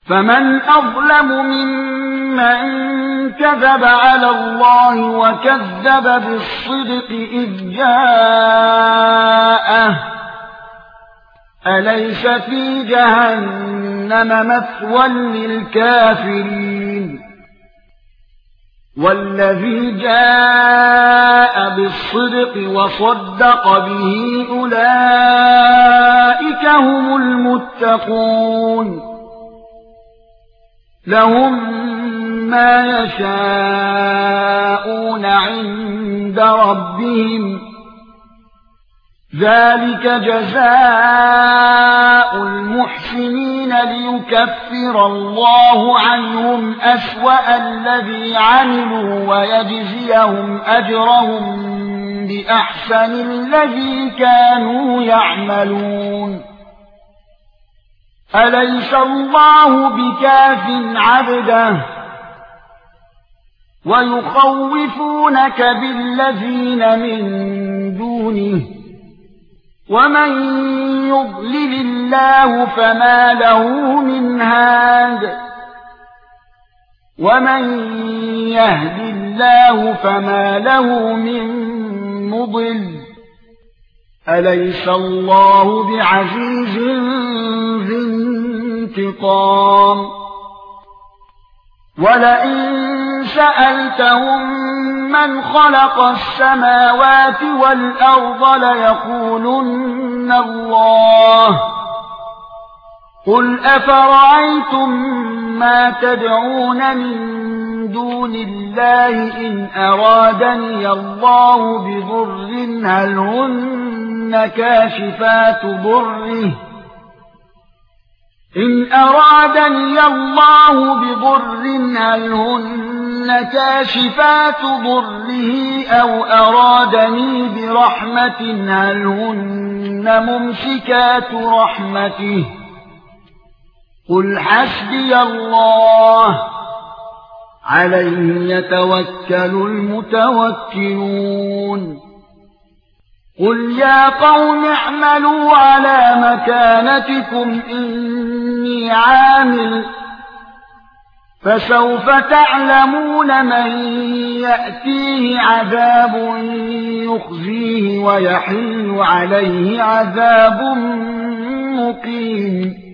فمن أظلم ممن كذب على الله وكذب بالصدق إذ جاءه أليس في جهنم مثوى للكافرين والذي جاء بالصدق وصدق به أولئك هم المتقون لهم ما يشاءون عند ربهم ذلك جزاء المحسنين ليكفر الله عنهم أسوأ الذي عملوا ويجزيهم أجرهم بأحسن الذي كانوا يعملون أليس الله بكاف عبده ويخوفونك بالذين من دونه ومن يضلل الله فما له من هاد ومن يهد الله فما له من مضل أليس الله بعزيز ذي انتقام ولئن سألتهم من خلق السماوات والأرض ليقولن الله قل أفرأيتم ما تدعون من دون الله إن أرادني الله بضر هل هن كاشفات ضره إن أرادني الله بضر هل هن كاشفات ضره أو أرادني برحمة هل هن ممسكات رحمته قل حسبي الله عليه يتوكل المتوكلون قل يا قوم اعملوا على مكانتكم إني عامل فسوف تعلمون من يأتيه عذاب يخزيه ويحل عليه عذاب مقيم